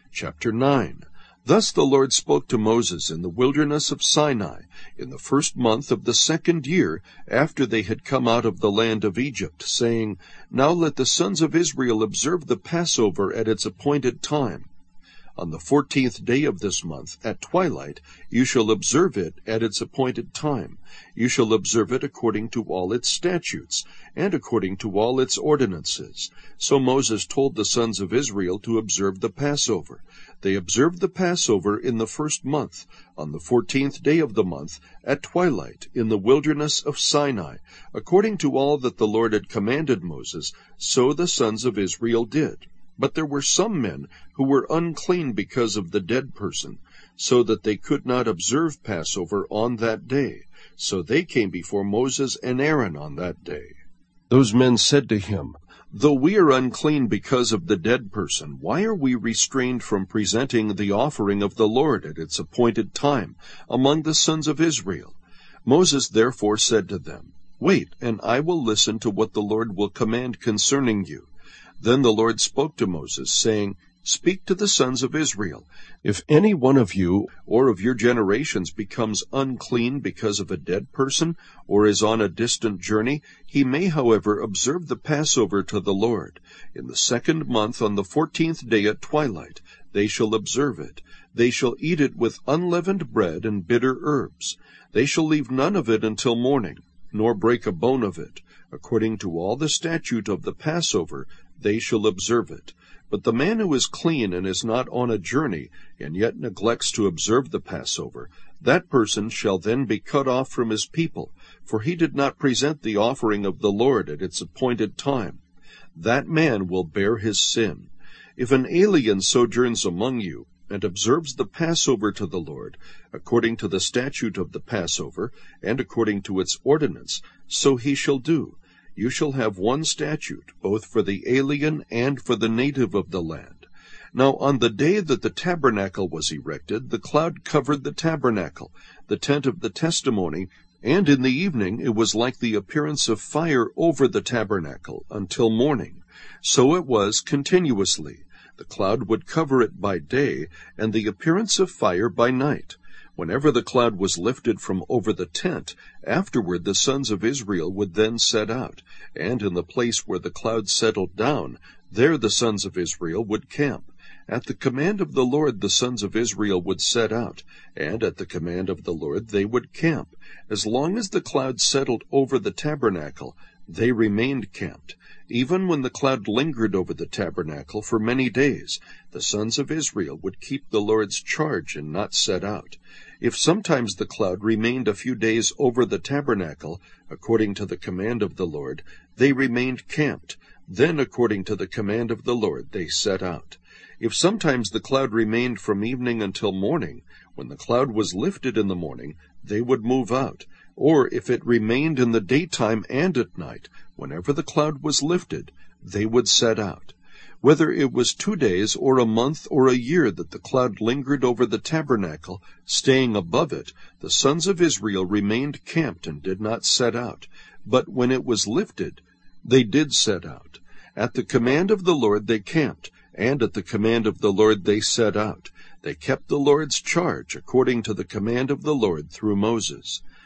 Chapter 9. Thus the Lord spoke to Moses in the wilderness of Sinai, in the first month of the 2nd year after they had come out of the land of Egypt, saying, Now let the sons of Israel observe the Passover at its appointed time. On the 14th day of this month, at twilight, you shall observe it at its appointed time. You shall observe it according to all its statutes, and according to all its ordinances. So Moses told the sons of Israel to observe the Passover. They observed the Passover in the first month, on the 14th day of the month, at twilight, in the wilderness of Sinai. According to all that the Lord had commanded Moses, so the sons of Israel did. But there were some men who were unclean because of the dead person, so that they could not observe Passover on that day. So they came before Moses and Aaron on that day. Those men said to him, Though we are unclean because of the dead person, why are we restrained from presenting the offering of the Lord at its appointed time among the sons of Israel? Moses therefore said to them, Wait, and I will listen to what the Lord will command concerning you. Then the Lord spoke to Moses, saying, Speak to the sons of Israel. If any one of you or of your generations becomes unclean because of a dead person, or is on a distant journey, he may, however, observe the Passover to the Lord. In the 2nd month, on the 14th day at twilight, they shall observe it. They shall eat it with unleavened bread and bitter herbs. They shall leave none of it until morning, nor break a bone of it. According to all the statute of the Passover, they shall observe it. But the man who is clean and is not on a journey, and yet neglects to observe the Passover, that person shall then be cut off from his people, for he did not present the offering of the Lord at its appointed time. That man will bear his sin. If an alien sojourns among you, and observes the Passover to the Lord, according to the statute of the Passover, and according to its ordinance, so he shall do. You shall have one statute, both for the alien and for the native of the land. Now on the day that the tabernacle was erected, the cloud covered the tabernacle, the tent of the testimony, and in the evening it was like the appearance of fire over the tabernacle until morning. So it was continuously. The cloud would cover it by day, and the appearance of fire by night. Whenever the cloud was lifted from over the tent, afterward the sons of Israel would then set out, and in the place where the cloud settled down, there the sons of Israel would camp. At the command of the Lord the sons of Israel would set out, and at the command of the Lord they would camp. As long as the cloud settled over the tabernacle, they remained camped. Even when the cloud lingered over the tabernacle for many days, the sons of Israel would keep the Lord's charge and not set out. If sometimes the cloud remained a few days over the tabernacle, according to the command of the Lord, they remained camped. Then, according to the command of the Lord, they set out. If sometimes the cloud remained from evening until morning, when the cloud was lifted in the morning, they would move out. Or if it remained in the daytime and at night, whenever the cloud was lifted, they would set out. Whether it was 2 days or a month or a year that the cloud lingered over the tabernacle, staying above it, the sons of Israel remained camped and did not set out. But when it was lifted, they did set out. At the command of the Lord they camped, and at the command of the Lord they set out. They kept the Lord's charge according to the command of the Lord through Moses.